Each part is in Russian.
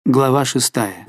Глава 6.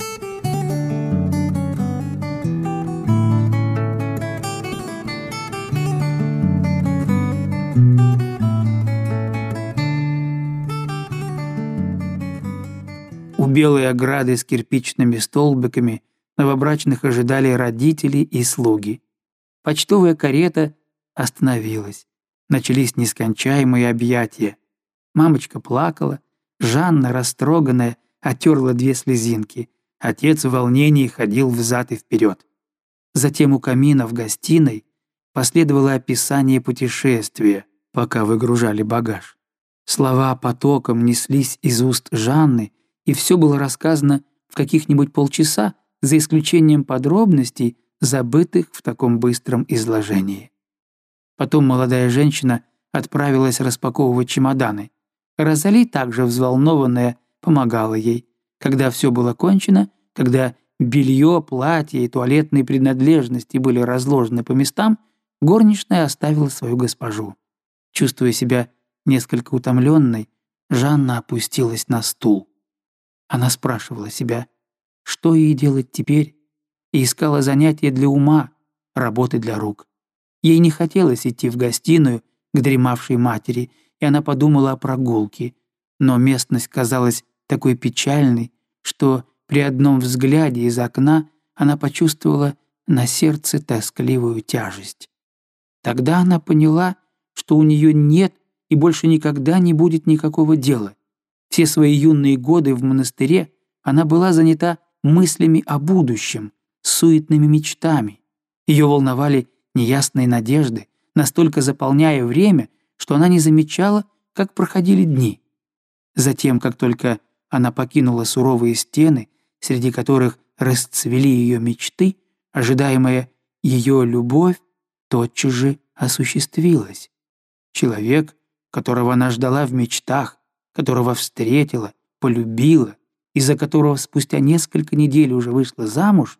У белой ограды с кирпичными столбиками новобрачных ожидали родители и слуги. Почтовая карета остановилась. Начались нескончаемые объятия. Мамочка плакала, Жанна, растроганная, оттерла 2 слезинки. Отец в волнении ходил взад и вперед. Затем у камина в гостиной последовало описание путешествия, пока выгружали багаж. Слова потоком неслись из уст Жанны, и все было рассказано в каких-нибудь полчаса, за исключением подробностей, забытых в таком быстром изложении. Потом молодая женщина отправилась распаковывать чемоданы. Розали, также взволнованная, помогала ей. Когда все было кончено, когда белье, платье и туалетные принадлежности были разложены по местам, горничная оставила свою госпожу. Чувствуя себя несколько утомленной, Жанна опустилась на стул. Она спрашивала себя, что ей делать теперь, и искала занятия для ума, работы для рук. Ей не хотелось идти в гостиную к дремавшей матери, и она подумала о прогулке, но местность казалась такой печальной, что при одном взгляде из окна она почувствовала на сердце тоскливую тяжесть. Тогда она поняла, что у нее нет и больше никогда не будет никакого дела. Все свои юные годы в монастыре она была занята мыслями о будущем, суетными мечтами. Ее волновали неясные надежды, настолько заполняя время, что она не замечала, как проходили дни. Затем, как только она покинула суровые стены, среди которых расцвели ее мечты, ожидаемая ее любовь тотчас же осуществилась. Человек, которого она ждала в мечтах, которого встретила, полюбила, из-за которого спустя несколько недель уже вышла замуж,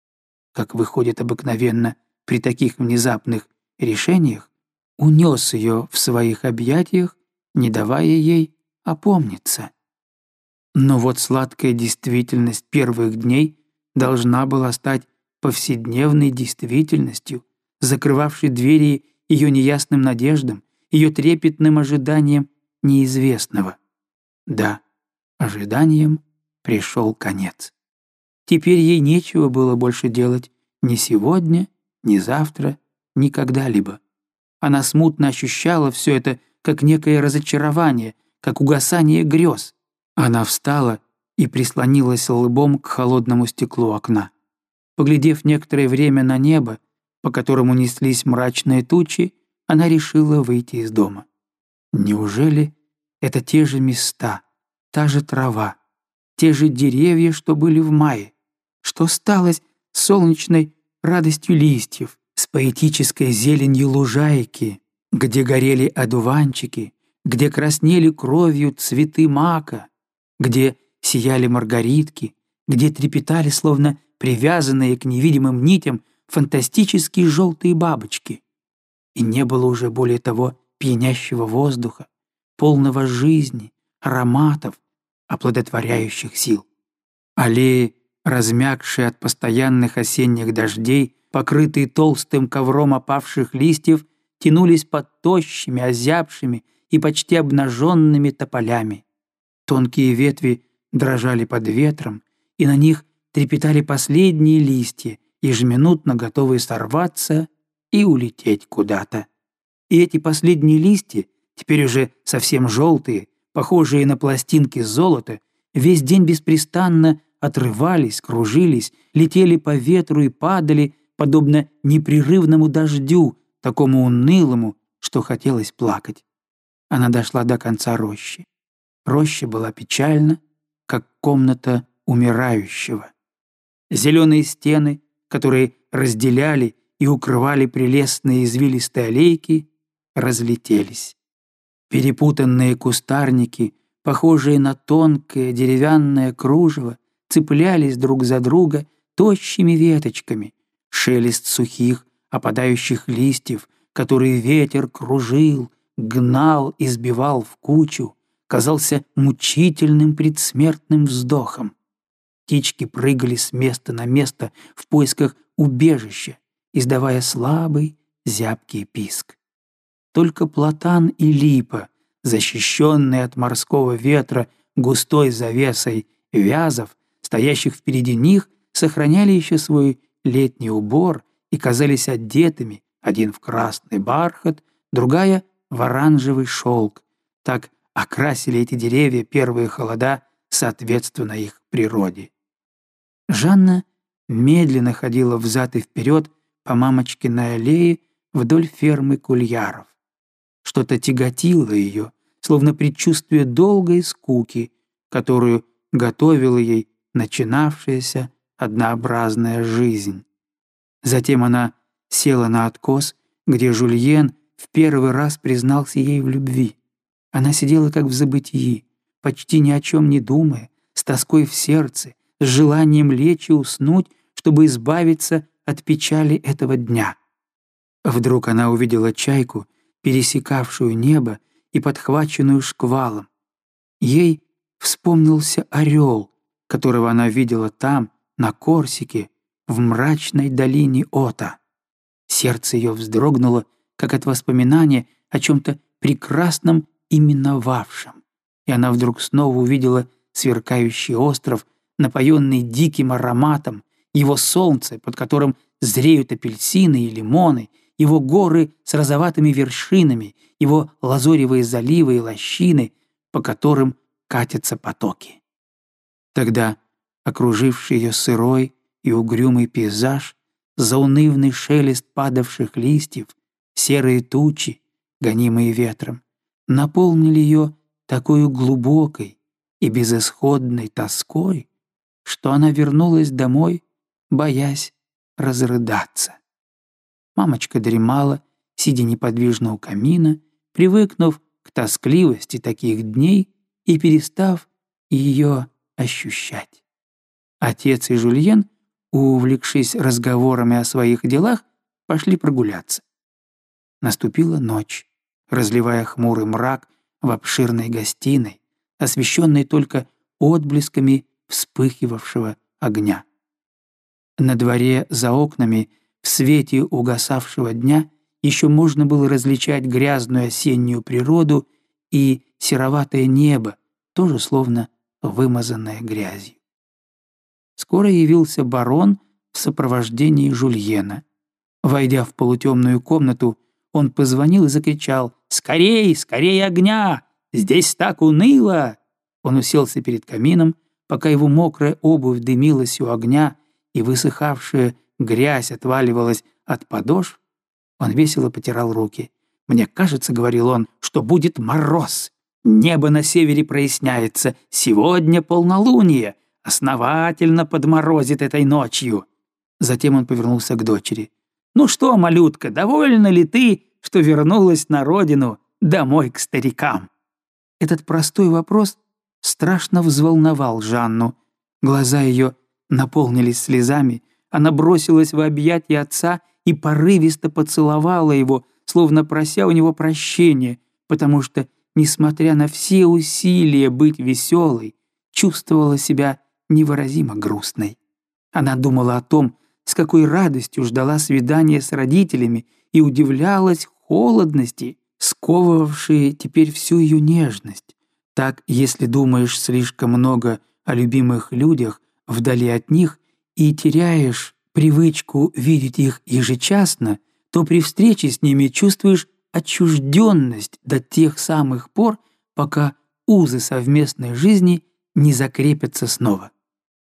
как выходит обыкновенно при таких внезапных решениях, унес ее в своих объятиях, не давая ей опомниться. Но вот сладкая действительность первых дней должна была стать повседневной действительностью, закрывавшей двери ее неясным надеждам, ее трепетным ожиданием неизвестного. Да, ожиданием пришел конец. Теперь ей нечего было больше делать ни сегодня, ни завтра, ни когда-либо. Она смутно ощущала все это как некое разочарование, как угасание грез. Она встала и прислонилась лбом к холодному стеклу окна. Поглядев некоторое время на небо, по которому неслись мрачные тучи, она решила выйти из дома. Неужели это те же места, та же трава, те же деревья, что были в мае? Что стало с солнечной радостью листьев, с поэтической зеленью лужайки, где горели одуванчики, где краснели кровью цветы мака, где сияли маргаритки, где трепетали, словно привязанные к невидимым нитям, фантастические желтые бабочки? И не было уже более того пьянящего воздуха, полного жизни, ароматов, оплодотворяющих сил. Аллеи, размягшие от постоянных осенних дождей, покрытые толстым ковром опавших листьев, тянулись под тощими, озябшими и почти обнаженными тополями. Тонкие ветви дрожали под ветром, и на них трепетали последние листья, ежеминутно готовые сорваться и улететь куда-то. И эти последние листья, теперь уже совсем желтые, похожие на пластинки золота, весь день беспрестанно отрывались, кружились, летели по ветру и падали, подобно непрерывному дождю, такому унылому, что хотелось плакать. Она дошла до конца рощи. Роща была печальна, как комната умирающего. Зеленые стены, которые разделяли и укрывали прелестные извилистые аллейки, разлетелись. Перепутанные кустарники, похожие на тонкое деревянное кружево, цеплялись друг за друга тощими веточками. Шелест сухих, опадающих листьев, которые ветер кружил, гнал и сбивал в кучу, казался мучительным предсмертным вздохом. Птички прыгали с места на место в поисках убежища, издавая слабый, зябкий писк. Только платан и липа, защищенные от морского ветра густой завесой вязов, стоящих впереди них, сохраняли еще свой летний убор и казались одетыми, один в красный бархат, другая — в оранжевый шелк. Так окрасили эти деревья первые холода, соответственно их природе. Жанна медленно ходила взад и вперед по мамочкиной аллее вдоль фермы Кульяров. Что-то тяготило ее, словно предчувствие долгой скуки, которую готовила ей начинавшаяся однообразная жизнь. Затем она села на откос, где Жульен в первый раз признался ей в любви. Она сидела как в забытии, почти ни о чем не думая, с тоской в сердце, с желанием лечь и уснуть, чтобы избавиться от печали этого дня. Вдруг она увидела чайку, пересекавшую небо и подхваченную шквалом. Ей вспомнился орел, которого она видела там, на Корсике, в мрачной долине Ота. Сердце ее вздрогнуло, как от воспоминания о чем-то прекрасном и миновавшем, и она вдруг снова увидела сверкающий остров, напоенный диким ароматом, его солнце, под которым зреют апельсины и лимоны, его горы с розоватыми вершинами, его лазоревые заливы и лощины, по которым катятся потоки. Тогда окруживший ее сырой и угрюмый пейзаж, заунывный шелест падавших листьев, серые тучи, гонимые ветром, наполнили ее такой глубокой и безысходной тоской, что она вернулась домой, боясь разрыдаться. Мамочка дремала, сидя неподвижно у камина, привыкнув к тоскливости таких дней и перестав ее ощущать. Отец и Жульен, увлекшись разговорами о своих делах, пошли прогуляться. Наступила ночь, разливая хмурый мрак в обширной гостиной, освещенной только отблесками вспыхивавшего огня. На дворе за окнами в свете угасавшего дня еще можно было различать грязную осеннюю природу и сероватое небо, тоже словно вымазанное грязью. Скоро явился барон в сопровождении Жульена. Войдя в полутемную комнату, он позвонил и закричал: «Скорей, скорей огня! Здесь так уныло!» Он уселся перед камином, пока его мокрая обувь дымилась у огня и высыхавшая грязь отваливалась от подошв. Он весело потирал руки. «Мне кажется, — говорил он, — что будет мороз. Небо на севере проясняется. Сегодня полнолуние. Основательно подморозит этой ночью». Затем он повернулся к дочери. «Ну что, малютка, довольна ли ты, что вернулась на родину, домой к старикам?» Этот простой вопрос страшно взволновал Жанну. Глаза ее наполнились слезами, она бросилась в объятия отца и порывисто поцеловала его, словно прося у него прощения, потому что, несмотря на все усилия быть веселой, чувствовала себя невыразимо грустной. Она думала о том, с какой радостью ждала свидания с родителями, и удивлялась холодности, сковывавшей теперь всю ее нежность. Так, если думаешь слишком много о любимых людях вдали от них и теряешь привычку видеть их ежечасно, то при встрече с ними чувствуешь отчужденность до тех самых пор, пока узы совместной жизни не закрепятся снова.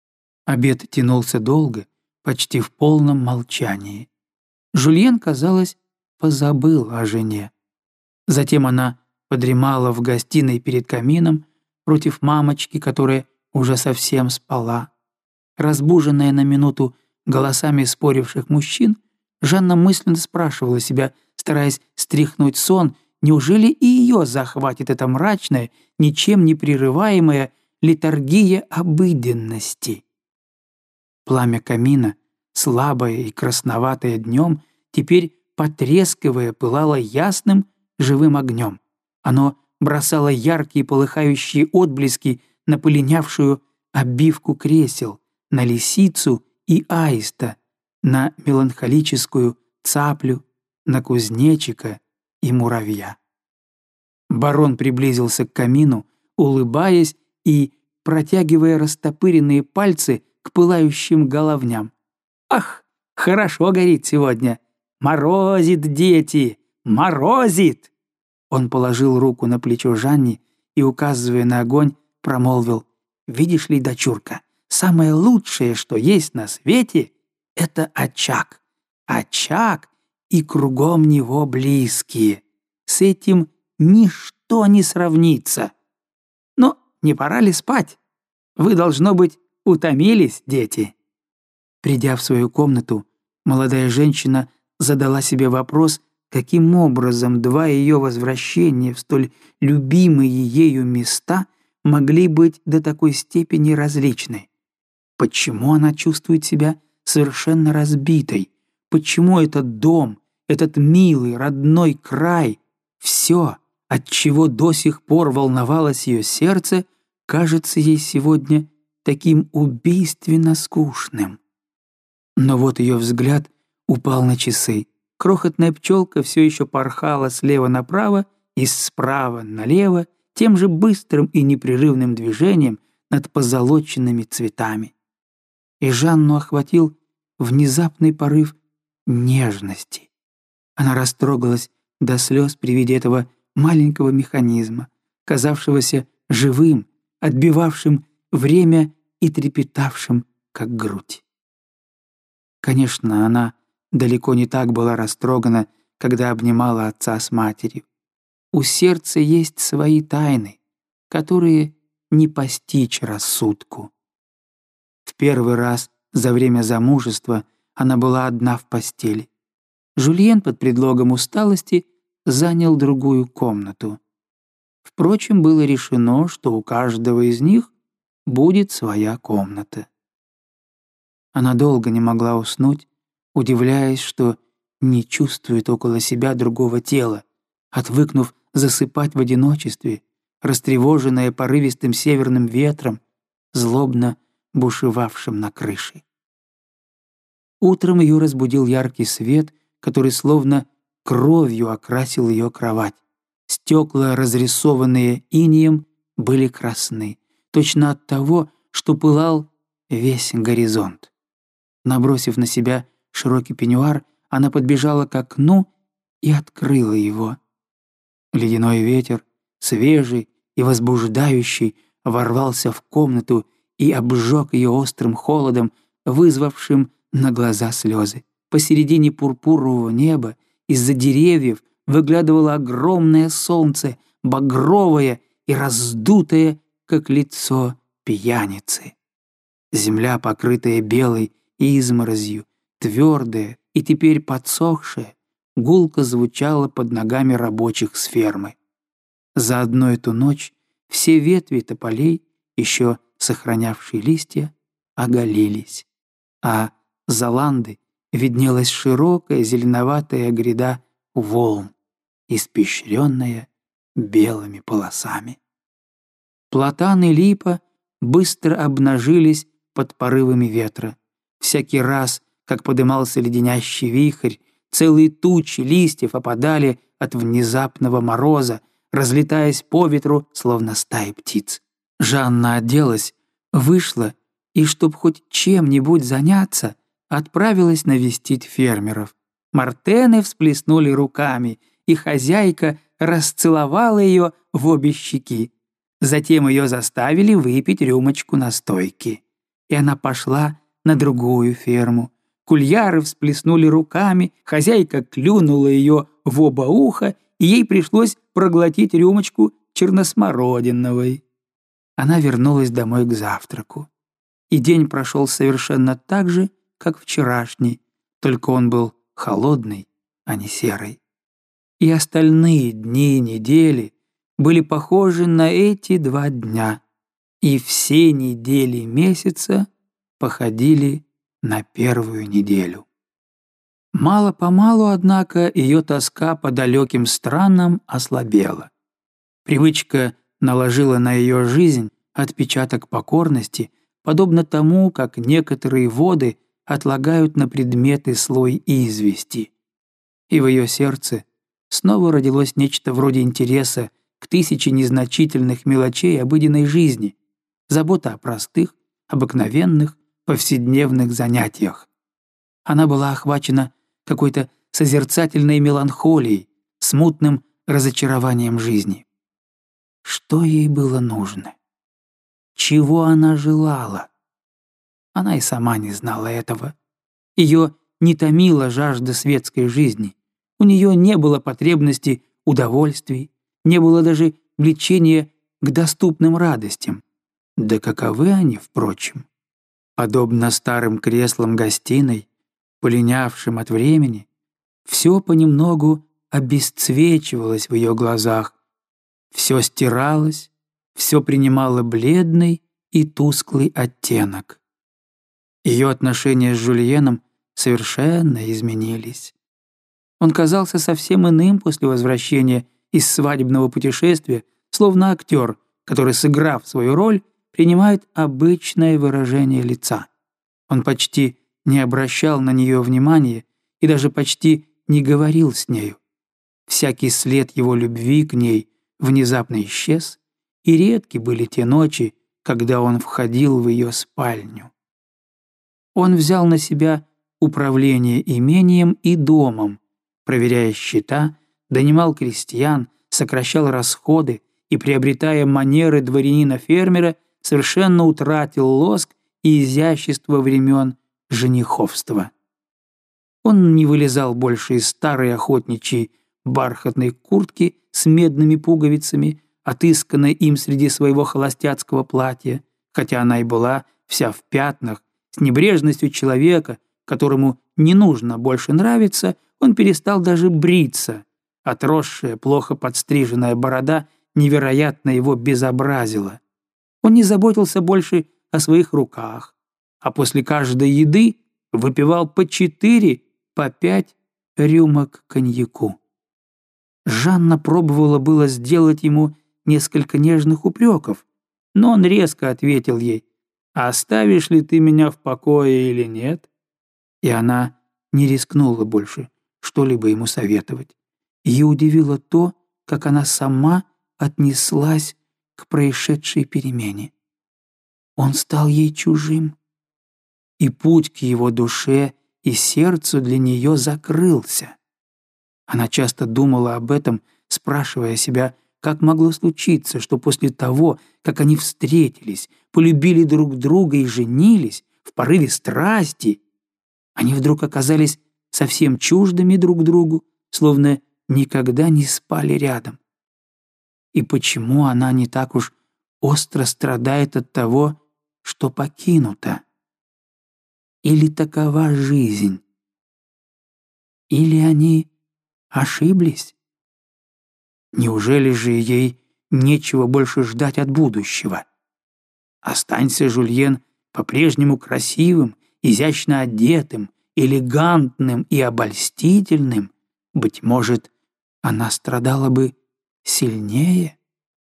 Обед тянулся долго, почти в полном молчании. Жульен, казалось, позабыл о жене. Затем она подремала в гостиной перед камином против мамочки, которая уже совсем спала. Разбуженная на минуту голосами споривших мужчин, Жанна мысленно спрашивала себя, стараясь стряхнуть сон, неужели и ее захватит эта мрачная, ничем не прерываемая летаргия обыденности. Пламя камина, слабое и красноватое днем, теперь, потрескивая, пылало ясным, живым огнем. Оно бросало яркие полыхающие отблески на полинявшую обивку кресел, на лисицу и аиста, на меланхолическую цаплю, на кузнечика и муравья. Барон приблизился к камину, улыбаясь и протягивая растопыренные пальцы к пылающим головням. «Ах, хорошо горит сегодня! Морозит, дети! Морозит!» Он положил руку на плечо Жанне и, указывая на огонь, промолвил: «Видишь ли, дочурка, самое лучшее, что есть на свете, — это очаг. Очаг и кругом него близкие. С этим ничто не сравнится. Но не пора ли спать? Вы, должно быть, утомились, дети». Придя в свою комнату, молодая женщина задала себе вопрос, каким образом два ее возвращения в столь любимые ею места могли быть до такой степени различны. Почему она чувствует себя совершенно разбитой? Почему этот дом, этот милый, родной край, все, от чего до сих пор волновалось ее сердце, кажется ей сегодня таким убийственно скучным? Но вот ее взгляд упал на часы. Крохотная пчелка все еще порхала слева направо и справа налево тем же быстрым и непрерывным движением над позолоченными цветами. И Жанну охватил внезапный порыв нежности. Она растрогалась до слез при виде этого маленького механизма, казавшегося живым, отбивавшим время и трепетавшим, как грудь. Конечно, она далеко не так была растрогана, когда обнимала отца с матерью. У сердца есть свои тайны, которые не постичь рассудку. В первый раз за время замужества она была одна в постели. Жюльен под предлогом усталости занял другую комнату. Впрочем, было решено, что у каждого из них будет своя комната. Она долго не могла уснуть, удивляясь, что не чувствует около себя другого тела, отвыкнув засыпать в одиночестве, растревоженная порывистым северным ветром, злобно бушевавшим на крыше. Утром ее разбудил яркий свет, который словно кровью окрасил ее кровать. Стекла, разрисованные инеем, были красны, точно от того, что пылал весь горизонт. Набросив на себя широкий пеньюар, она подбежала к окну и открыла его. Ледяной ветер, свежий и возбуждающий, ворвался в комнату и обжег ее острым холодом, вызвавшим на глаза слезы. Посередине пурпурового неба из-за деревьев выглядывало огромное солнце, багровое и раздутое, как лицо пьяницы. Земля, покрытая белой изморозью, твердая и теперь подсохшая, гулко звучала под ногами рабочих с фермы. За одну эту ночь все ветви тополей, еще сохранявшие листья, оголились, а за ланды виднелась широкая зеленоватая гряда волн, испещренная белыми полосами. Платан и липа быстро обнажились под порывами ветра. Всякий раз, как подымался леденящий вихрь, целые тучи листьев опадали от внезапного мороза, разлетаясь по ветру, словно стаи птиц. Жанна оделась, вышла и, чтоб хоть чем-нибудь заняться, отправилась навестить фермеров. Мартены всплеснули руками, и хозяйка расцеловала ее в обе щеки. Затем ее заставили выпить рюмочку настойки. И она пошла на другую ферму. Кульяры всплеснули руками, хозяйка клюнула ее в оба уха, и ей пришлось проглотить рюмочку черносмородиновой. Она вернулась домой к завтраку. И день прошел совершенно так же, как вчерашний, только он был холодный, а не серый. И остальные дни недели были похожи на эти 2 дня, и все недели месяца походили на первую неделю. Мало-помалу, однако, ее тоска по далеким странам ослабела. Привычка наложила на ее жизнь отпечаток покорности, подобно тому, как некоторые воды отлагают на предметы слой извести. И в ее сердце снова родилось нечто вроде интереса к тысяче незначительных мелочей обыденной жизни, забота о простых, обыкновенных, повседневных занятиях. Она была охвачена какой-то созерцательной меланхолией, смутным разочарованием жизни. Что ей было нужно? Чего она желала? Она и сама не знала этого. Ее не томила жажда светской жизни. У нее не было потребности удовольствий, не было даже влечения к доступным радостям. Да каковы они, впрочем? Подобно старым креслам гостиной, полинявшим от времени, все понемногу обесцвечивалось в ее глазах, все стиралось, все принимало бледный и тусклый оттенок. Ее отношения с Жюльеном совершенно изменились. Он казался совсем иным после возвращения из свадебного путешествия, словно актер, который, сыграв свою роль, принимает обычное выражение лица. Он почти не обращал на нее внимания и даже почти не говорил с нею. Всякий след его любви к ней внезапно исчез, и редки были те ночи, когда он входил в ее спальню. Он взял на себя управление имением и домом, проверяя счета, донимал крестьян, сокращал расходы и, приобретая манеры дворянина-фермера, совершенно утратил лоск и изящество времен жениховства. Он не вылезал больше из старой охотничьей бархатной куртки с медными пуговицами, отысканной им среди своего холостяцкого платья, хотя она и была вся в пятнах, с небрежностью человека, которому не нужно больше нравиться, он перестал даже бриться. Отросшая, плохо подстриженная борода невероятно его безобразила. Он не заботился больше о своих руках, а после каждой еды выпивал по 4, по 5 рюмок коньяку. Жанна пробовала было сделать ему несколько нежных упреков, но он резко ответил ей: «Оставишь ли ты меня в покое или нет?» И она не рискнула больше что-либо ему советовать. Ее удивило то, как она сама отнеслась к происшедшей перемене. Он стал ей чужим, и путь к его душе и сердцу для нее закрылся. Она часто думала об этом, спрашивая себя, как могло случиться, что после того, как они встретились, полюбили друг друга и женились в порыве страсти, они вдруг оказались совсем чуждыми друг другу, словно никогда не спали рядом. И почему она не так уж остро страдает от того, что покинута? Или такова жизнь? Или они ошиблись? Неужели же ей нечего больше ждать от будущего? Останься Жюльен по-прежнему красивым, изящно одетым, элегантным и обольстительным, быть может, она страдала бы сильнее?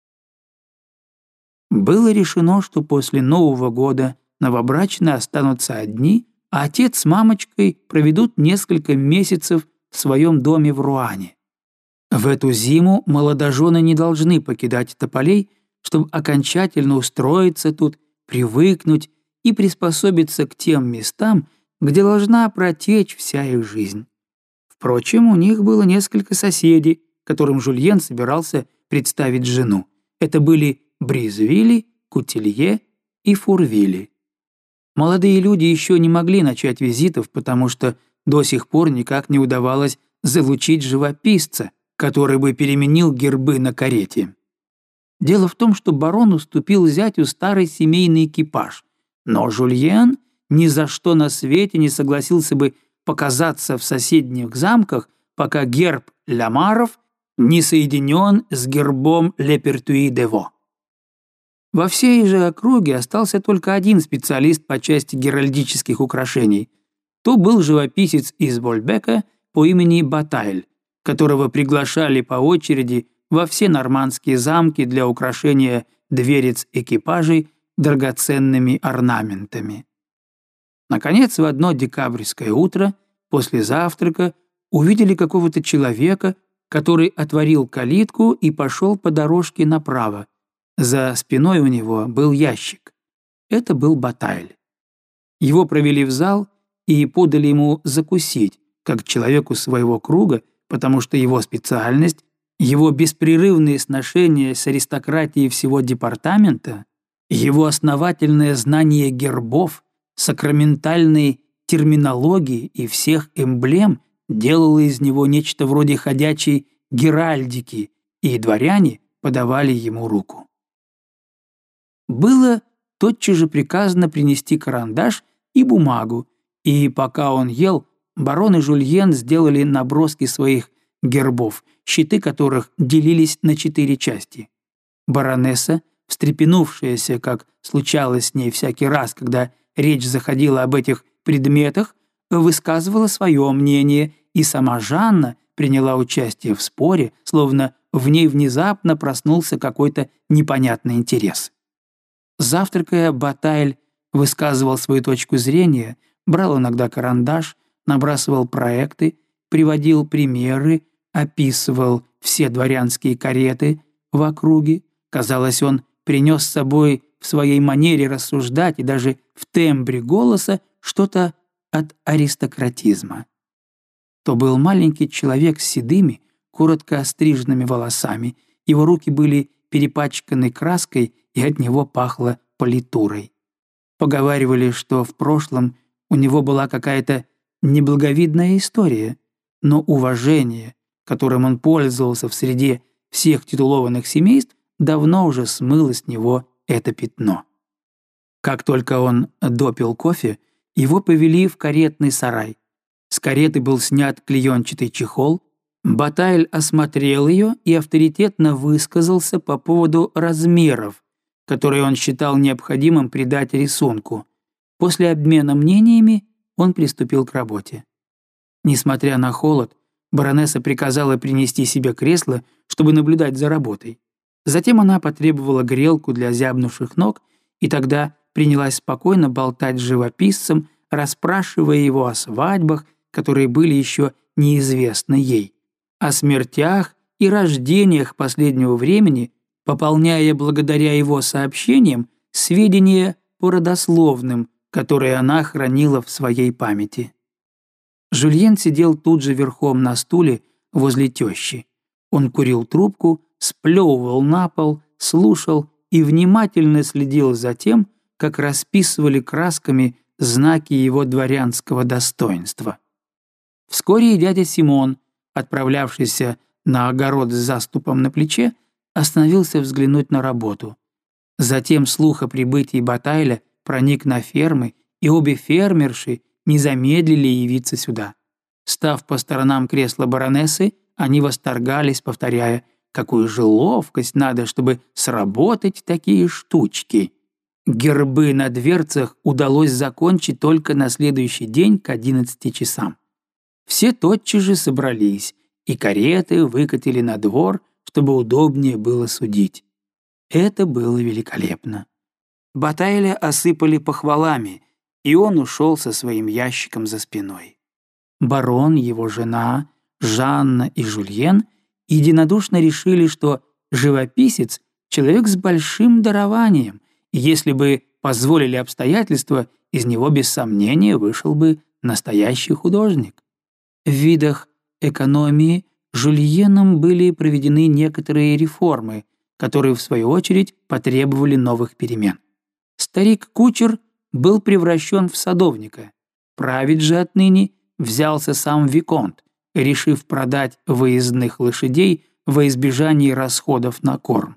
Было решено, что после Нового года новобрачные останутся одни, а отец с мамочкой проведут несколько месяцев в своем доме в Руане. В эту зиму молодожены не должны покидать тополей, чтобы окончательно устроиться тут, привыкнуть и приспособиться к тем местам, где должна протечь вся их жизнь. Впрочем, у них было несколько соседей, которым Жюльен собирался представить жену. Это были Бризвилли, Кутилье и Фурвилли. Молодые люди еще не могли начать визитов, потому что до сих пор никак не удавалось залучить живописца, который бы переменил гербы на карете. Дело в том, что барон уступил зятю старый семейный экипаж, но Жюльен ни за что на свете не согласился бы показаться в соседних замках, пока герб Ламаров не соединен с гербом Лепертюи-де-Во. Во всей же округе остался только один специалист по части геральдических украшений. То был живописец из Вольбека по имени Батайль, которого приглашали по очереди во все нормандские замки для украшения дверец экипажей, драгоценными орнаментами. Наконец, в одно декабрьское утро, после завтрака, увидели какого-то человека, который отворил калитку и пошел по дорожке направо. За спиной у него был ящик. Это был Батайль. Его провели в зал и подали ему закусить, как человеку своего круга, потому что его специальность, его беспрерывные сношения с аристократией всего департамента, его основательное знание гербов, сакраментальной терминологии и всех эмблем делало из него нечто вроде ходячей геральдики, и дворяне подавали ему руку. Было тотчас же приказано принести карандаш и бумагу, и пока он ел, барон и Жюльен сделали наброски своих гербов, щиты которых делились на 4 части. Баронесса, встрепенувшаяся, как случалось с ней всякий раз, когда речь заходила об этих предметах, высказывала свое мнение, и сама Жанна приняла участие в споре, словно в ней внезапно проснулся какой-то непонятный интерес. Завтракая, Батайль высказывал свою точку зрения, брал иногда карандаш, набрасывал проекты, приводил примеры, описывал все дворянские кареты в округе. Казалось, он принес с собой в своей манере рассуждать и даже в тембре голоса что-то от аристократизма. То был маленький человек с седыми, коротко остриженными волосами, его руки были перепачканы краской, и от него пахло политурой. Поговаривали, что в прошлом у него была какая-то неблаговидная история, но уважение, которым он пользовался в среде всех титулованных семейств, давно уже смыло с него это пятно. Как только он допил кофе, его повели в каретный сарай. С кареты был снят клеенчатый чехол, Батайль осмотрел ее и авторитетно высказался по поводу размеров, которые он считал необходимым придать рисунку. После обмена мнениями он приступил к работе. Несмотря на холод, баронесса приказала принести себе кресло, чтобы наблюдать за работой. Затем она потребовала грелку для зябнувших ног, и тогда принялась спокойно болтать с живописцем, расспрашивая его о свадьбах, которые были еще неизвестны ей, о смертях и рождениях последнего времени, пополняя благодаря его сообщениям сведения по родословным, которые она хранила в своей памяти. Жюльен сидел тут же верхом на стуле возле тещи. Он курил трубку, сплевывал на пол, слушал и внимательно следил за тем, как расписывали красками знаки его дворянского достоинства. Вскоре и дядя Симон, отправлявшийся на огород с заступом на плече, остановился взглянуть на работу. Затем слух о прибытии Батайля проник на фермы, и обе фермерши не замедлили явиться сюда. Став по сторонам кресла баронессы, они восторгались, повторяя, какую же ловкость надо, чтобы сработать такие штучки. Гербы на дверцах удалось закончить только на следующий день к 11 часам. Все тотчас же собрались, и кареты выкатили на двор, чтобы удобнее было судить. Это было великолепно. Батайля осыпали похвалами, и он ушел со своим ящиком за спиной. Барон, его жена, Жанна и Жюльен единодушно решили, что живописец — человек с большим дарованием, и если бы позволили обстоятельства, из него без сомнения вышел бы настоящий художник. В видах экономии Жюльеном были проведены некоторые реформы, которые, в свою очередь, потребовали новых перемен. Старик-кучер был превращен в садовника. Править же отныне взялся сам виконт, решив продать выездных лошадей во избежание расходов на корм.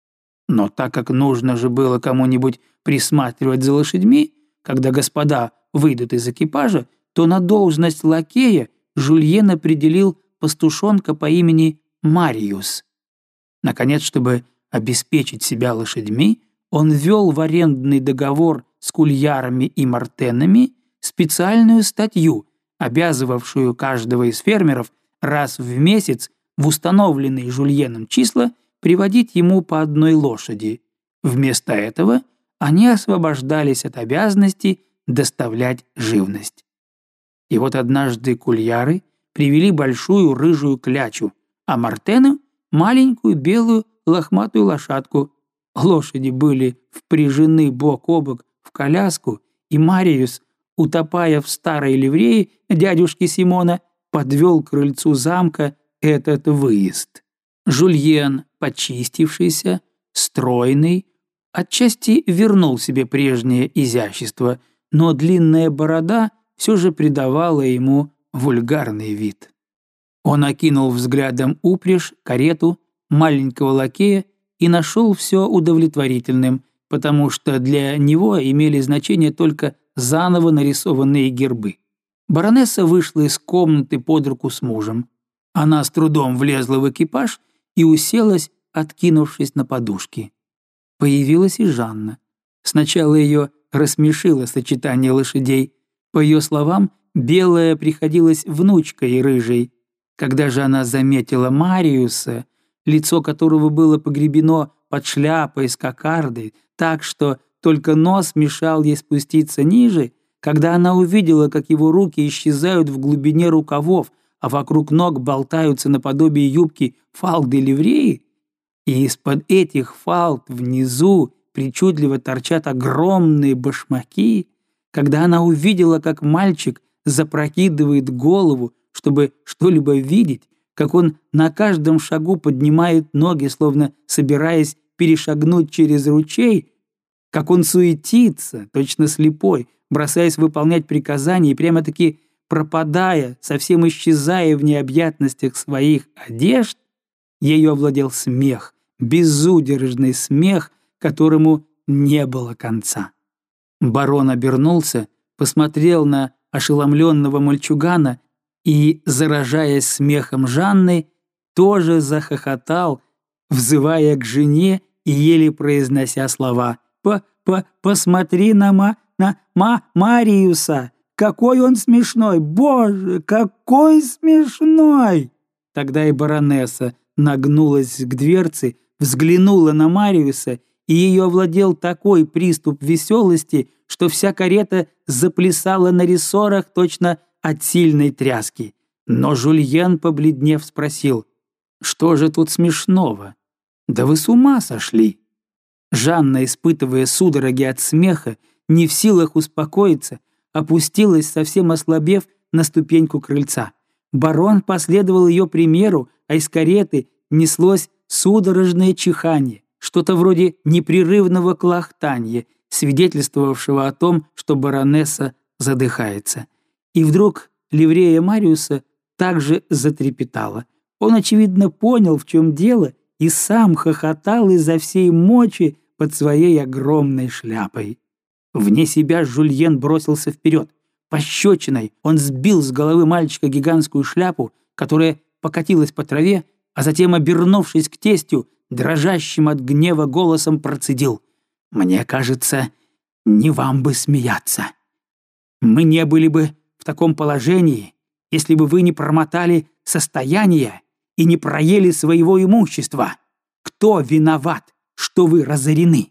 Но так как нужно же было кому-нибудь присматривать за лошадьми, когда господа выйдут из экипажа, то на должность лакея Жюльен определил пастушонка по имени Мариус. Наконец, чтобы обеспечить себя лошадьми, он ввел в арендный договор с кульярами и мартенами специальную статью, обязывавшую каждого из фермеров раз в месяц в установленные Жюльеном числа приводить ему по одной лошади. Вместо этого они освобождались от обязанности доставлять живность. И вот однажды кульяры привели большую рыжую клячу, а Мартену — маленькую белую лохматую лошадку. Лошади были впряжены бок о бок в коляску, и Мариус, утопая в старой ливреи дядюшки Симона, подвел к крыльцу замка этот выезд. Жульен, почистившийся, стройный, отчасти вернул себе прежнее изящество, но длинная борода все же придавала ему вульгарный вид. Он окинул взглядом упряжь, карету, маленького лакея и нашел все удовлетворительным, потому что для него имели значение только заново нарисованные гербы. Баронесса вышла из комнаты под руку с мужем. Она с трудом влезла в экипаж и уселась, откинувшись на подушки. Появилась и Жанна. Сначала ее рассмешило сочетание лошадей. По ее словам, белая приходилась внучкой рыжей. Когда же она заметила Мариуса, лицо которого было погребено под шляпой с кокардой, так что только нос мешал ей спуститься ниже, когда она увидела, как его руки исчезают в глубине рукавов, а вокруг ног болтаются наподобие юбки фалды ливреи, и из-под этих фалд внизу причудливо торчат огромные башмаки, когда она увидела, как мальчик запрокидывает голову, чтобы что-либо видеть, как он на каждом шагу поднимает ноги, словно собираясь перешагнуть через ручей, как он суетится, точно слепой, бросаясь выполнять приказания и прямо-таки пропадая, совсем исчезая в необъятностях своих одежд, ею овладел смех, безудержный смех, которому не было конца. Барон обернулся, посмотрел на ошеломленного мальчугана и, заражаясь смехом Жанны, тоже захохотал, взывая к жене и еле произнося слова «Посмотри на Мариуса! Какой он смешной! Боже, какой смешной!» Тогда и баронесса нагнулась к дверце, взглянула на Мариуса, и ее овладел такой приступ веселости, что вся карета заплясала на рессорах точно от сильной тряски. Но Жульен, побледнев, спросил: «Что же тут смешного? Да вы с ума сошли!» Жанна, испытывая судороги от смеха, не в силах успокоиться, опустилась, совсем ослабев, на ступеньку крыльца. Барон последовал ее примеру, а из кареты неслось судорожное чиханье, что-то вроде непрерывного клохтанья, свидетельствовавшего о том, что баронесса задыхается. И вдруг ливрея Мариуса также затрепетала. Он, очевидно, понял, в чем дело, и сам хохотал изо всей мочи под своей огромной шляпой. Вне себя Жульен бросился вперед. Пощечиной он сбил с головы мальчика гигантскую шляпу, которая покатилась по траве, а затем, обернувшись к тестю, дрожащим от гнева голосом процедил: «Мне кажется, не вам бы смеяться. Мы не были бы в таком положении, если бы вы не промотали состояние и не проели своего имущества. Кто виноват, что вы разорены?»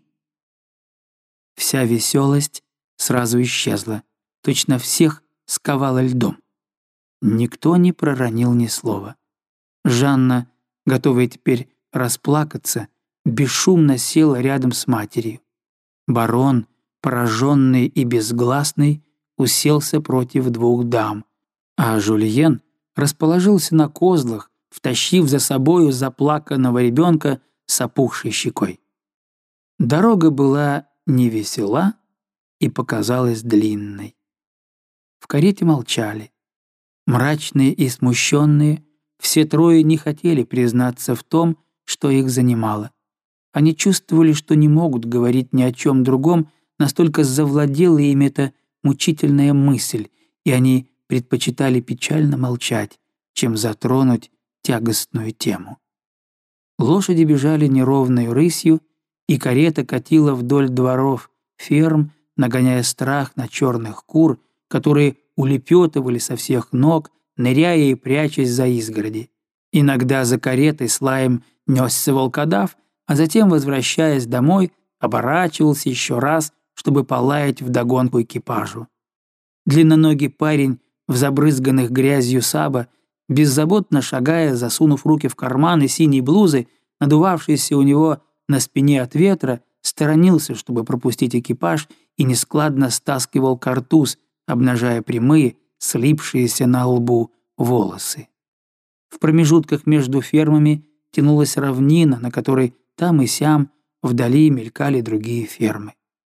Вся веселость сразу исчезла, точно всех сковала льдом. Никто не проронил ни слова. Жанна, готовая теперь расплакаться, бесшумно села рядом с матерью. Барон, пораженный и безгласный, уселся против двух дам, а Жульен расположился на козлах, втащив за собою заплаканного ребенка с опухшей щекой. Дорога была невесела и показалась длинной. В карете молчали. Мрачные и смущенные, все трое не хотели признаться в том, что их занимало. Они чувствовали, что не могут говорить ни о чем другом, настолько завладела ими эта мучительная мысль, и они предпочитали печально молчать, чем затронуть тягостную тему. Лошади бежали неровной рысью, и карета катила вдоль дворов ферм, нагоняя страх на черных кур, которые улепетывали со всех ног, ныряя и прячась за изгороди. Иногда за каретой с лаем несся волкодав, а затем, возвращаясь домой, оборачивался еще раз, чтобы полаять вдогонку экипажу. Длинноногий парень в забрызганных грязью саба, беззаботно шагая, засунув руки в карманы синей блузы, надувавшийся у него на спине от ветра, сторонился, чтобы пропустить экипаж, и нескладно стаскивал картуз, обнажая прямые, слипшиеся на лбу волосы. В промежутках между фермами тянулась равнина, на которой там и сям вдали мелькали другие фермы.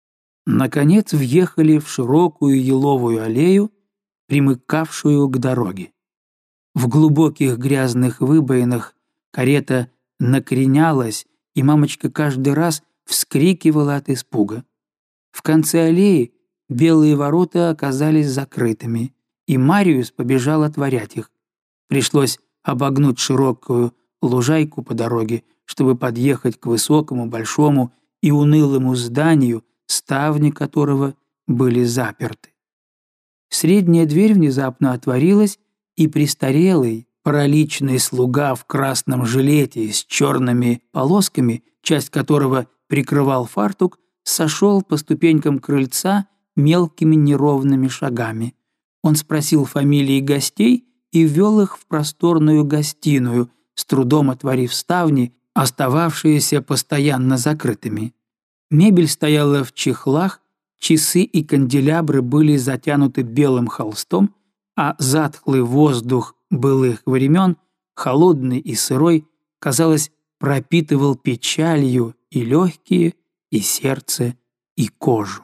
Наконец въехали в широкую еловую аллею, примыкавшую к дороге. В глубоких грязных выбоинах карета накренялась, и мамочка каждый раз вскрикивала от испуга. В конце аллеи белые ворота оказались закрытыми, и Мариус побежал отворять их. Пришлось обогнуть широкую лужайку по дороге, чтобы подъехать к высокому, большому и унылому зданию, ставни которого были заперты. Средняя дверь внезапно отворилась, и престарелый, параличный слуга в красном жилете с черными полосками, часть которого прикрывал фартук, сошел по ступенькам крыльца мелкими неровными шагами. Он спросил фамилии гостей и ввел их в просторную гостиную, с трудом отворив ставни, остававшиеся постоянно закрытыми. Мебель стояла в чехлах, часы и канделябры были затянуты белым холстом, а затхлый воздух былых времен, холодный и сырой, казалось, пропитывал печалью и легкие, и сердце, и кожу.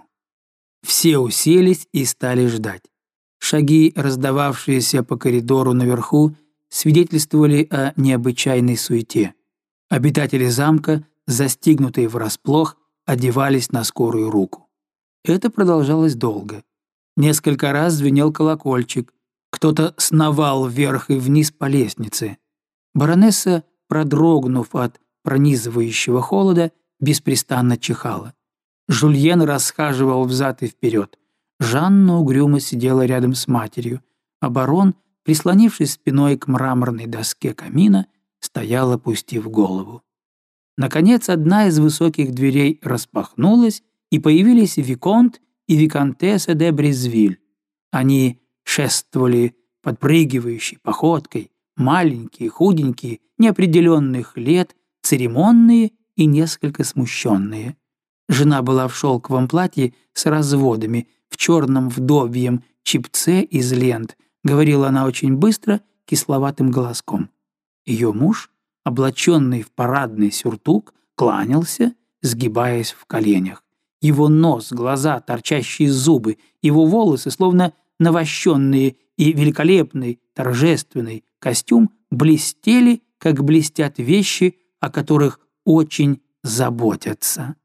Все уселись и стали ждать. Шаги, раздававшиеся по коридору наверху, свидетельствовали о необычайной суете. Обитатели замка, застигнутые врасплох, одевались на скорую руку. Это продолжалось долго. Несколько раз звенел колокольчик, кто-то сновал вверх и вниз по лестнице. Баронесса, продрогнув от пронизывающего холода, беспрестанно чихала. Жульен расхаживал взад и вперед. Жанна угрюмо сидела рядом с матерью, а барон, прислонившись спиной к мраморной доске камина, стоял, опустив голову. Наконец, одна из высоких дверей распахнулась, и появились виконт и виконтесса де Брезвиль. Они шествовали подпрыгивающей походкой, маленькие, худенькие, неопределенных лет, церемонные и несколько смущенные. Жена была в шелковом платье с разводами, в черном вдовьем чепце из лент, говорила она очень быстро, кисловатым голоском. Ее муж, облаченный в парадный сюртук, кланялся, сгибаясь в коленях. Его нос, глаза, торчащие зубы, его волосы, словно навощенные, и великолепный, торжественный костюм блестели, как блестят вещи, о которых очень заботятся.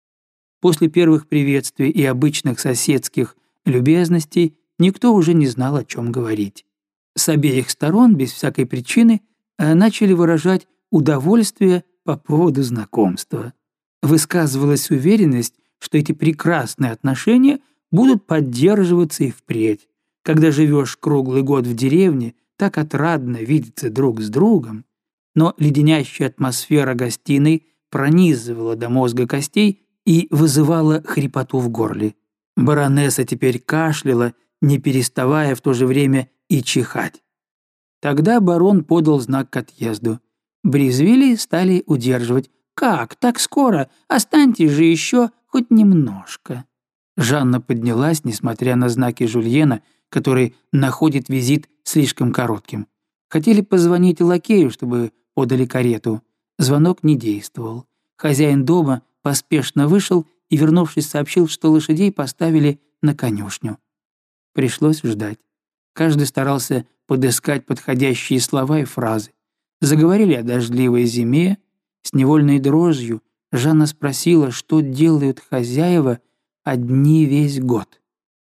После первых приветствий и обычных соседских любезностей никто уже не знал, о чем говорить. С обеих сторон, без всякой причины, начали выражать удовольствие по поводу знакомства. Высказывалась уверенность, что эти прекрасные отношения будут поддерживаться и впредь. Когда живешь круглый год в деревне, так отрадно видеться друг с другом. Но леденящая атмосфера гостиной пронизывала до мозга костей и вызывала хрипоту в горле. Баронесса теперь кашляла, не переставая в то же время и чихать. Тогда барон подал знак к отъезду. Брезвили стали удерживать. «Как, так скоро? Останьтесь же еще хоть немножко». Жанна поднялась, несмотря на знаки Жульена, который находит визит слишком коротким. Хотели позвонить лакею, чтобы подали карету. Звонок не действовал. Хозяин дома поспешно вышел и, вернувшись, сообщил, что лошадей поставили на конюшню. Пришлось ждать. Каждый старался подыскать подходящие слова и фразы. Заговорили о дождливой зиме. С невольной дрожью Жанна спросила, что делают хозяева одни весь год.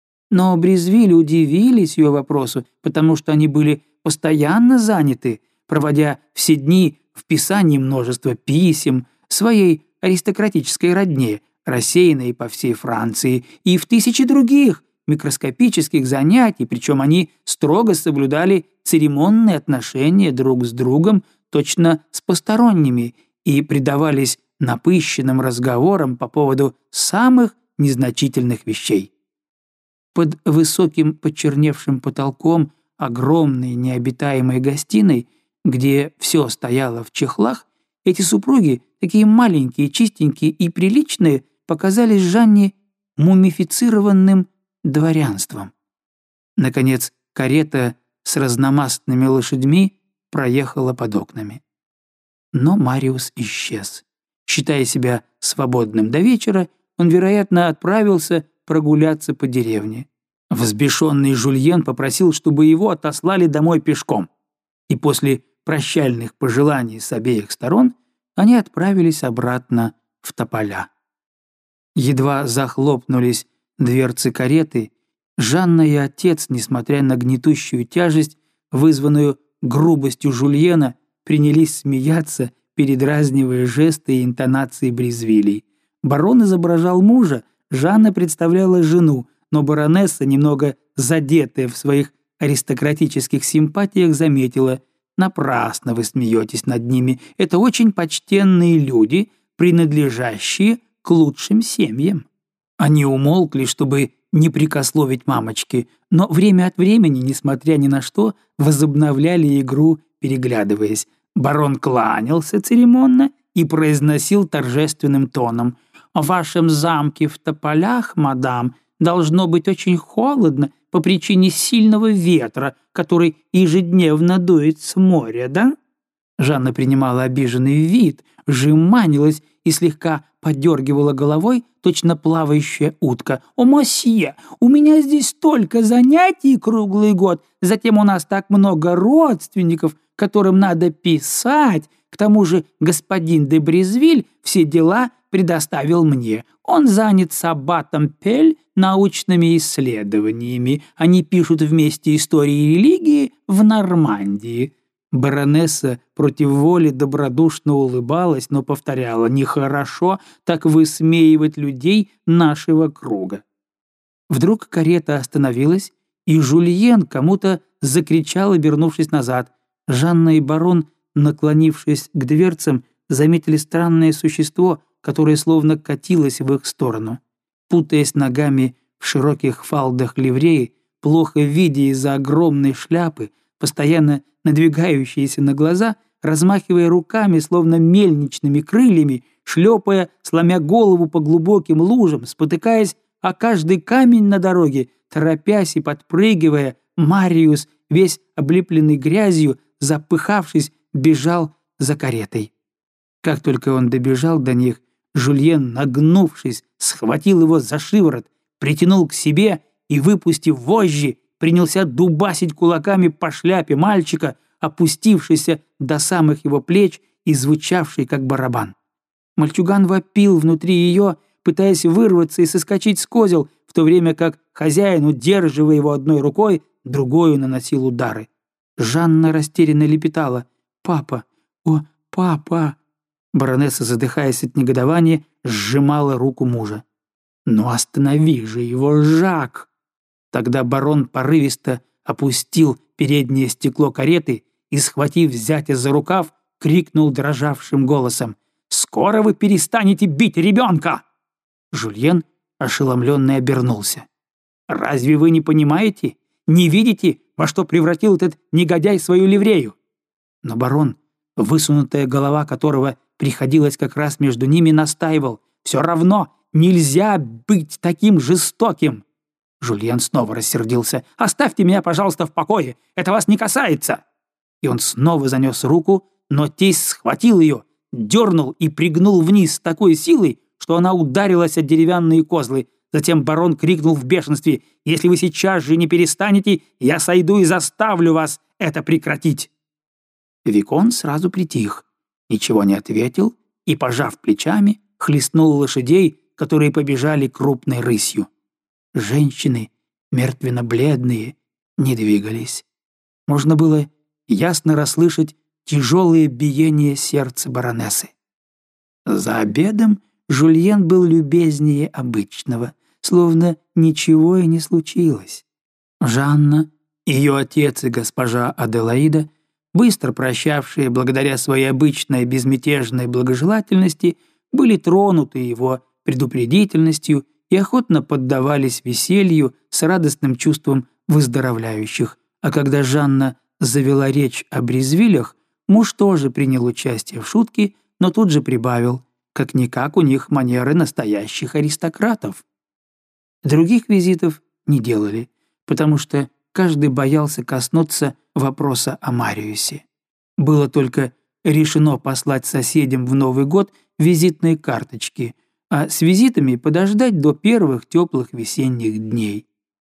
Но Брезвиль удивились ее вопросу, потому что они были постоянно заняты, проводя все дни в писании множества писем своей аристократической родне, рассеянной по всей Франции, и в тысячи других микроскопических занятий, причем они строго соблюдали церемонные отношения друг с другом, точно с посторонними, и предавались напыщенным разговором по поводу самых незначительных вещей. Под высоким почерневшим потолком огромной необитаемой гостиной, где все стояло в чехлах, эти супруги, такие маленькие, чистенькие и приличные, показались Жанне мумифицированным дворянством. Наконец, карета с разномастными лошадьми проехала под окнами. Но Мариус исчез. Считая себя свободным до вечера, он, вероятно, отправился прогуляться по деревне. Взбешенный Жульен попросил, чтобы его отослали домой пешком. И после прощальных пожеланий с обеих сторон они отправились обратно в тополя. Едва захлопнулись дверцы кареты, Жанна и отец, несмотря на гнетущую тяжесть, вызванную грубостью Жульена, принялись смеяться, передразнивая жесты и интонации Брезвилей. Барон изображал мужа, Жанна представляла жену, но баронесса, немного задетая в своих аристократических симпатиях, заметила: «Напрасно вы смеетесь над ними. Это очень почтенные люди, принадлежащие к лучшим семьям». Они умолкли, чтобы не прикословить мамочки, но время от времени, несмотря ни на что, возобновляли игру, переглядываясь. Барон кланялся церемонно и произносил торжественным тоном: «В вашем замке в тополях, мадам, должно быть очень холодно по причине сильного ветра, который ежедневно дует с моря, да?» Жанна принимала обиженный вид, жеманилась и слегка подергивала головой, точно плавающая утка. «О, мосье, у меня здесь столько занятий круглый год, затем у нас так много родственников, которым надо писать, к тому же господин де Брезвиль все дела предоставил мне. Он занят с аббатом Пель научными исследованиями. Они пишут вместе истории и религии в Нормандии». Баронесса против воли добродушно улыбалась, но повторяла: «Нехорошо так высмеивать людей нашего круга». Вдруг карета остановилась, и Жульен кому-то закричал, обернувшись назад. Жанна и барон, наклонившись к дверцам, заметили странное существо, которое словно катилось в их сторону. Путаясь ногами в широких фалдах ливреи, плохо видя из-за огромной шляпы, постоянно надвигающиеся на глаза, размахивая руками, словно мельничными крыльями, шлепая, сломя голову по глубоким лужам, спотыкаясь о каждый камень на дороге, торопясь и подпрыгивая, Мариус, весь облепленный грязью, запыхавшись, бежал за каретой. Как только он добежал до них, Жульен, нагнувшись, схватил его за шиворот, притянул к себе и, выпустив вожжи, принялся дубасить кулаками по шляпе мальчика, опустившейся до самых его плеч и звучавшей как барабан. Мальчуган вопил внутри ее, пытаясь вырваться и соскочить с козел, в то время как хозяин, удерживая его одной рукой, другою наносил удары. Жанна растерянно лепетала: «Папа! О, папа!» Баронесса, задыхаясь от негодования, сжимала руку мужа. «Ну останови же его, Жак!» Тогда барон порывисто опустил переднее стекло кареты и, схватив зятя за рукав, крикнул дрожавшим голосом: «Скоро вы перестанете бить ребенка!» Жульен, ошеломленный, обернулся. «Разве вы не понимаете, не видите, во что превратил этот негодяй свою ливрею?» Но барон, высунутая голова которого приходилась как раз между ними, настаивал: «Все равно нельзя быть таким жестоким!» Жульен снова рассердился. «Оставьте меня, пожалуйста, в покое! Это вас не касается!» И он снова занес руку, но тесть схватил ее, дернул и пригнул вниз с такой силой, что она ударилась о деревянные козлы. Затем барон крикнул в бешенстве: «Если вы сейчас же не перестанете, я сойду и заставлю вас это прекратить!» Викон сразу притих, ничего не ответил и, пожав плечами, хлестнул лошадей, которые побежали крупной рысью. Женщины, мертвенно-бледные, не двигались. Можно было ясно расслышать тяжелое биение сердца баронессы. За обедом Жульен был любезнее обычного, словно ничего и не случилось. Жанна, ее отец и госпожа Аделаида, быстро прощавшие благодаря своей обычной безмятежной благожелательности, были тронуты его предупредительностью и охотно поддавались веселью с радостным чувством выздоравливающих. А когда Жанна завела речь о Брезвилях, муж тоже принял участие в шутке, но тут же прибавил: как-никак у них манеры настоящих аристократов. Других визитов не делали, потому что каждый боялся коснуться вопроса о Мариусе. Было только решено послать соседям в Новый год визитные карточки, а с визитами подождать до первых теплых весенних дней.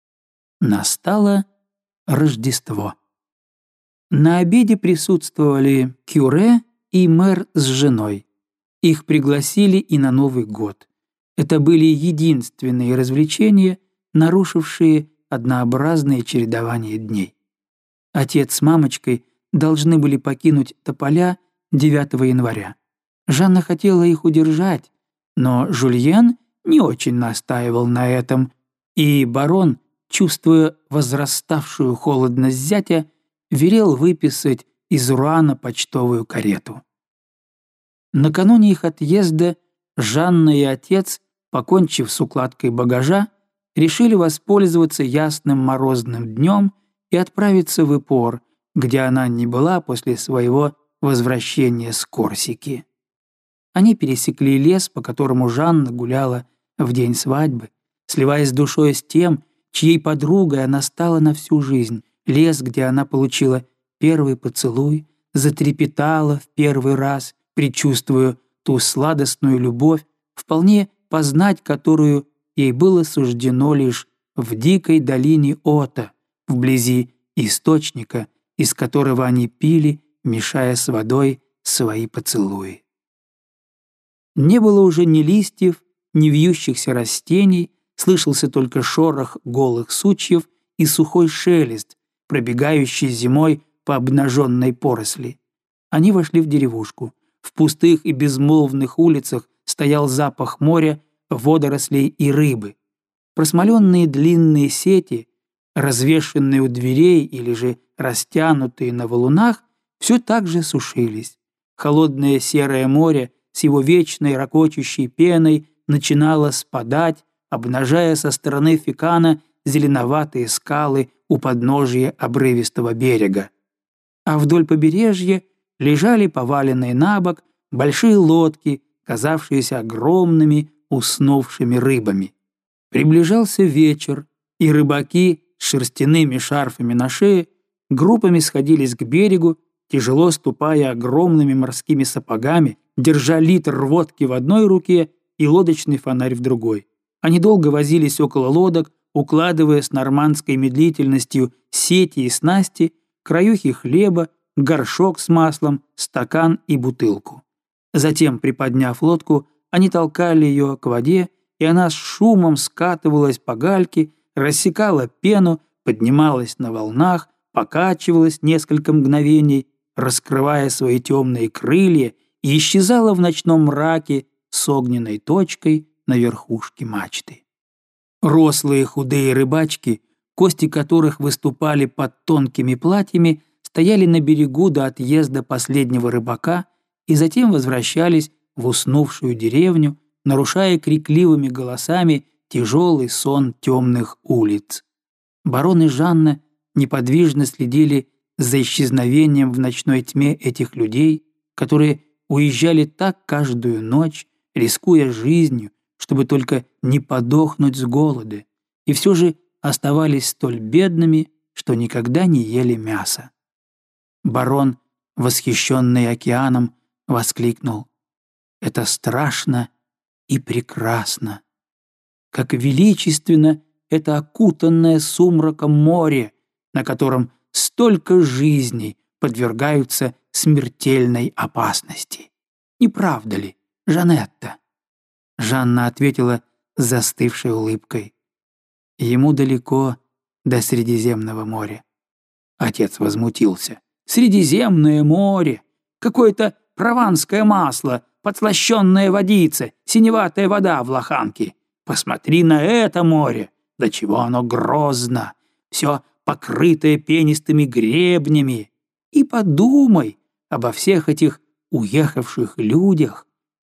Настало Рождество. На обеде присутствовали кюре и мэр с женой. Их пригласили и на Новый год. Это были единственные развлечения, нарушившие однообразное чередование дней. Отец с мамочкой должны были покинуть тополя 9 января. Жанна хотела их удержать, но Жульен не очень настаивал на этом, и барон, чувствуя возраставшую холодность зятя, велел выписать из Руана почтовую карету. Накануне их отъезда Жанна и отец, покончив с укладкой багажа, решили воспользоваться ясным морозным днем и отправиться в Иппор, где она не была после своего возвращения с Корсики. Они пересекли лес, по которому Жанна гуляла в день свадьбы, сливаясь с душой с тем, чьей подругой она стала на всю жизнь, лес, где она получила первый поцелуй, затрепетала в первый раз, предчувствуя ту сладостную любовь, вполне познать которую ей было суждено лишь в дикой долине Ота, вблизи источника, из которого они пили, мешая с водой свои поцелуи. Не было уже ни листьев, ни вьющихся растений, слышался только шорох голых сучьев и сухой шелест, пробегающий зимой по обнаженной поросли. Они вошли в деревушку. В пустых и безмолвных улицах стоял запах моря, водорослей и рыбы. Просмоленные длинные сети, развешенные у дверей или же растянутые на валунах, все так же сушились. Холодное серое море с его вечной ракочущей пеной начинало спадать, обнажая со стороны Фикана зеленоватые скалы у подножия обрывистого берега. А вдоль побережья лежали поваленные на бок большие лодки, казавшиеся огромными уснувшими рыбами. Приближался вечер, и рыбаки с шерстяными шарфами на шее группами сходились к берегу, тяжело ступая огромными морскими сапогами, держа литр водки в одной руке и лодочный фонарь в другой. Они долго возились около лодок, укладывая с нормандской медлительностью сети и снасти, краюхи хлеба, горшок с маслом, стакан и бутылку. Затем, приподняв лодку, они толкали ее к воде, и она с шумом скатывалась по гальке, рассекала пену, поднималась на волнах, покачивалась несколько мгновений, раскрывая свои темные крылья, и исчезала в ночном мраке с огненной точкой на верхушке мачты. Рослые худые рыбачки, кости которых выступали под тонкими платьями, стояли на берегу до отъезда последнего рыбака и затем возвращались в уснувшую деревню, нарушая крикливыми голосами тяжелый сон темных улиц. Барон и Жанна неподвижно следили за исчезновением в ночной тьме этих людей, которые уезжали так каждую ночь, рискуя жизнью, чтобы только не подохнуть с голода, и все же оставались столь бедными, что никогда не ели мяса. Барон, восхищенный океаном, воскликнул: «Это страшно и прекрасно! Как величественно это окутанное сумраком море, на котором столько жизней подвергаются смертельной опасности! Не правда ли, Жанетта?» Жанна ответила с застывшей улыбкой: «Ему далеко до Средиземного моря». Отец возмутился: «Средиземное море! Какое-то прованское масло, подслащенная водица, синеватая вода в лоханке. Посмотри на это море! До чего оно грозно! Все покрытое пенистыми гребнями! И подумай обо всех этих уехавших людях,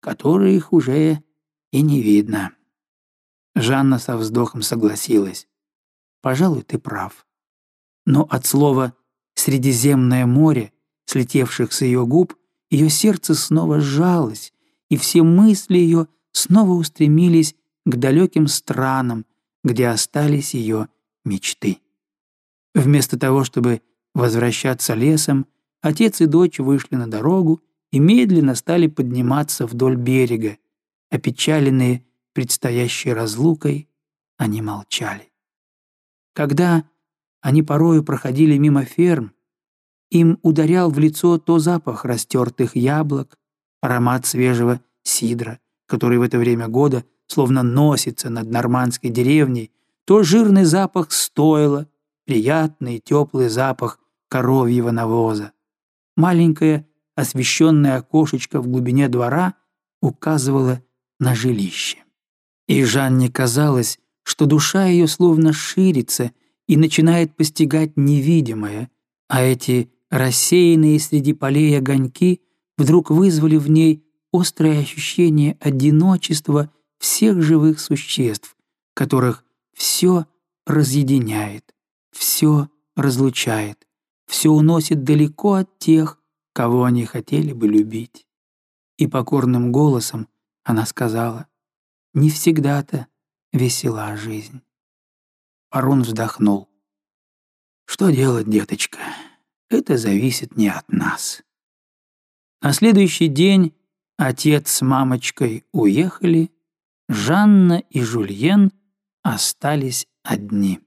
которых уже и не видно». Жанна со вздохом согласилась. «Пожалуй, ты прав». Но от слова «Средиземное море», слетевших с ее губ, ее сердце снова сжалось, и все мысли ее снова устремились к далеким странам, где остались ее мечты. Вместо того, чтобы возвращаться лесом, отец и дочь вышли на дорогу и медленно стали подниматься вдоль берега. Опечаленные предстоящей разлукой, они молчали. Когда они порою проходили мимо ферм, им ударял в лицо то запах растертых яблок, аромат свежего сидра, который в это время года словно носится над нормандской деревней, то жирный запах стойла, приятный теплый запах коровьего навоза. Маленькое освещенное окошечко в глубине двора указывало на жилище. И Жанне казалось, что душа ее словно ширится и начинает постигать невидимое, а эти рассеянные среди полей огоньки вдруг вызвали в ней острое ощущение одиночества всех живых существ, которых все разъединяет, все разлучает, все уносит далеко от тех, кого они хотели бы любить. И покорным голосом она сказала: «Не всегда-то весела жизнь». Парун вздохнул. «Что делать, деточка? Это зависит не от нас». На следующий день отец с мамочкой уехали, Жанна и Жульен остались одни.